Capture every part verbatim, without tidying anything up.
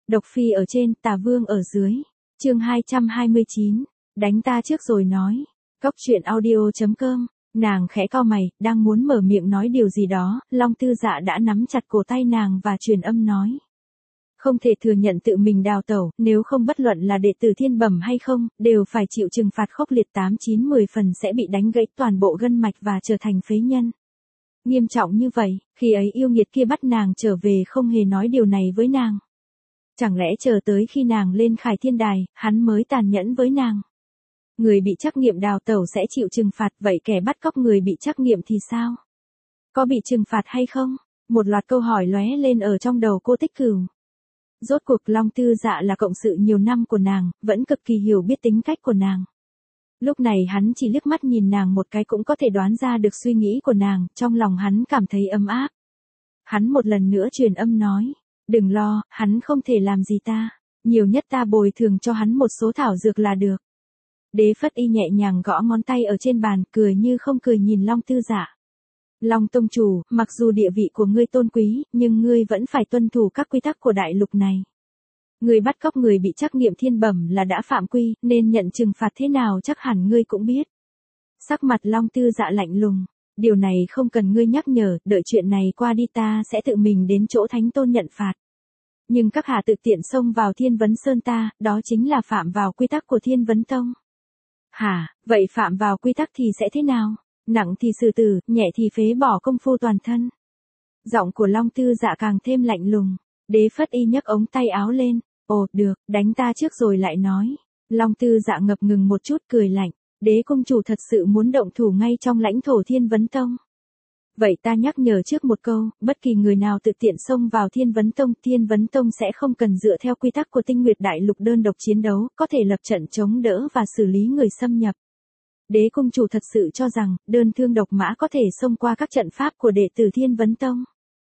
Độc phi ở trên, tà vương ở dưới. Chương hai trăm hai mươi chín, đánh ta trước rồi nói. Cốc truyện audio chấm com. Nàng khẽ cau mày, đang muốn mở miệng nói điều gì đó, Long Tư Dạ đã nắm chặt cổ tay nàng và truyền âm nói. Không thể thừa nhận tự mình đào tẩu, nếu không bất luận là đệ tử thiên bẩm hay không, đều phải chịu trừng phạt khốc liệt tám chín mười phần sẽ bị đánh gãy toàn bộ gân mạch và trở thành phế nhân. Nghiêm trọng như vậy, khi ấy yêu nghiệt kia bắt nàng trở về không hề nói điều này với nàng. Chẳng lẽ chờ tới khi nàng lên Khải Thiên Đài, hắn mới tàn nhẫn với nàng. Người bị trắc nghiệm đào tẩu sẽ chịu trừng phạt, vậy kẻ bắt cóc người bị trắc nghiệm thì sao? Có bị trừng phạt hay không? Một loạt câu hỏi lóe lên ở trong đầu cô Tích Cửu. Rốt cuộc Long Tư Dạ là cộng sự nhiều năm của nàng, vẫn cực kỳ hiểu biết tính cách của nàng. Lúc này hắn chỉ liếc mắt nhìn nàng một cái cũng có thể đoán ra được suy nghĩ của nàng, trong lòng hắn cảm thấy ấm áp. Hắn một lần nữa truyền âm nói, đừng lo, hắn không thể làm gì ta, nhiều nhất ta bồi thường cho hắn một số thảo dược là được. Đế Phất Y nhẹ nhàng gõ ngón tay ở trên bàn, cười như không cười nhìn Long Tư Dạ. Long tông chủ, mặc dù địa vị của ngươi tôn quý, nhưng ngươi vẫn phải tuân thủ các quy tắc của đại lục này. Ngươi bắt cóc người bị trắc nghiệm thiên bẩm là đã phạm quy, nên nhận trừng phạt thế nào chắc hẳn ngươi cũng biết. Sắc mặt Long Tư Dạ lạnh lùng, điều này không cần ngươi nhắc nhở, đợi chuyện này qua đi ta sẽ tự mình đến chỗ Thánh Tôn nhận phạt. Nhưng các hạ tự tiện xông vào Thiên Vấn Sơn ta, đó chính là phạm vào quy tắc của Thiên Vấn Tông. Hả, vậy phạm vào quy tắc thì sẽ thế nào? Nặng thì xử tử, nhẹ thì phế bỏ công phu toàn thân. Giọng của Long Tư Dạ càng thêm lạnh lùng. Đế Phất Y nhấc ống tay áo lên. Ồ, được, đánh ta trước rồi lại nói. Long Tư Dạ ngập ngừng một chút cười lạnh. Đế công chủ thật sự muốn động thủ ngay trong lãnh thổ Thiên Vấn Tông. Vậy ta nhắc nhở trước một câu, bất kỳ người nào tự tiện xông vào Thiên Vấn Tông, Thiên Vấn Tông sẽ không cần dựa theo quy tắc của Tinh Nguyệt Đại Lục đơn độc chiến đấu, có thể lập trận chống đỡ và xử lý người xâm nhập. Đế công chủ thật sự cho rằng, đơn thương độc mã có thể xông qua các trận pháp của đệ tử Thiên Vấn Tông.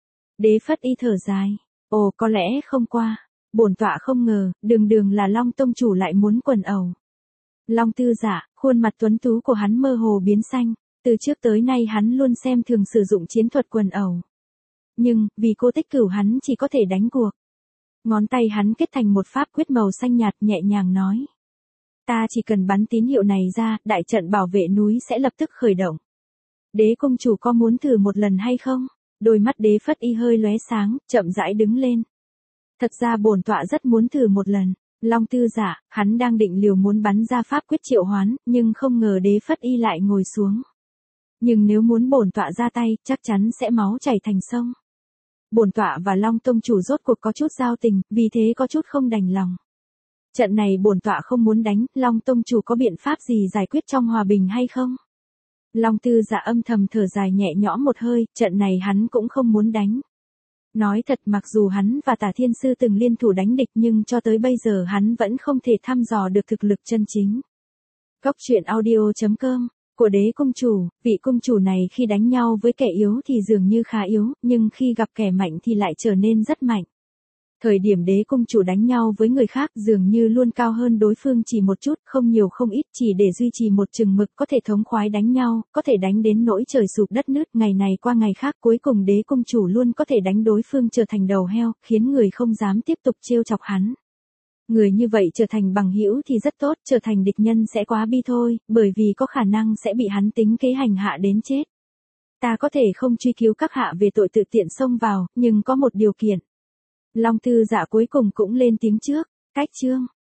Đế Phất Y thở dài. Ồ, có lẽ không qua. Bổn tọa không ngờ, đường đường là Long tông chủ lại muốn quần ẩu. Long Tư Dạ, khuôn mặt tuấn tú của hắn mơ hồ biến xanh. Từ trước tới nay hắn luôn xem thường sử dụng chiến thuật quần ẩu. Nhưng, vì cô Tích Cửu hắn chỉ có thể đánh cuộc. Ngón tay hắn kết thành một pháp quyết màu xanh nhạt nhẹ nhàng nói. Ta chỉ cần bắn tín hiệu này ra, đại trận bảo vệ núi sẽ lập tức khởi động. Đế công chủ có muốn thử một lần hay không? Đôi mắt Đế Phất Y hơi lóe sáng, chậm rãi đứng lên. Thật ra bổn tọa rất muốn thử một lần. Long Tư Dạ, hắn đang định liều muốn bắn ra pháp quyết triệu hoán, nhưng không ngờ Đế Phất Y lại ngồi xuống. Nhưng nếu muốn bổn tọa ra tay, chắc chắn sẽ máu chảy thành sông. Bổn tọa và Long tông chủ rốt cuộc có chút giao tình, vì thế có chút không đành lòng. Trận này bổn tọa không muốn đánh, Long tông chủ có biện pháp gì giải quyết trong hòa bình hay không? Long Tư Dạ âm thầm thở dài nhẹ nhõm một hơi, trận này hắn cũng không muốn đánh. Nói thật, mặc dù hắn và Tả Thiên Sư từng liên thủ đánh địch nhưng cho tới bây giờ hắn vẫn không thể thăm dò được thực lực chân chính. Cốc truyện audio chấm com. Của đế công chủ, vị công chủ này khi đánh nhau với kẻ yếu thì dường như khá yếu, nhưng khi gặp kẻ mạnh thì lại trở nên rất mạnh. Thời điểm đế công chủ đánh nhau với người khác dường như luôn cao hơn đối phương chỉ một chút, không nhiều không ít, chỉ để duy trì một chừng mực, có thể thống khoái đánh nhau, có thể đánh đến nỗi trời sụp đất nứt, ngày này qua ngày khác, cuối cùng đế công chủ luôn có thể đánh đối phương trở thành đầu heo, khiến người không dám tiếp tục trêu chọc hắn. Người như vậy trở thành bằng hữu thì rất tốt, trở thành địch nhân sẽ quá bi thôi, bởi vì có khả năng sẽ bị hắn tính kế hành hạ đến chết. Ta có thể không truy cứu các hạ về tội tự tiện xông vào, nhưng có một điều kiện. Long Tư Dạ cuối cùng cũng lên tiếng trước, cách chương.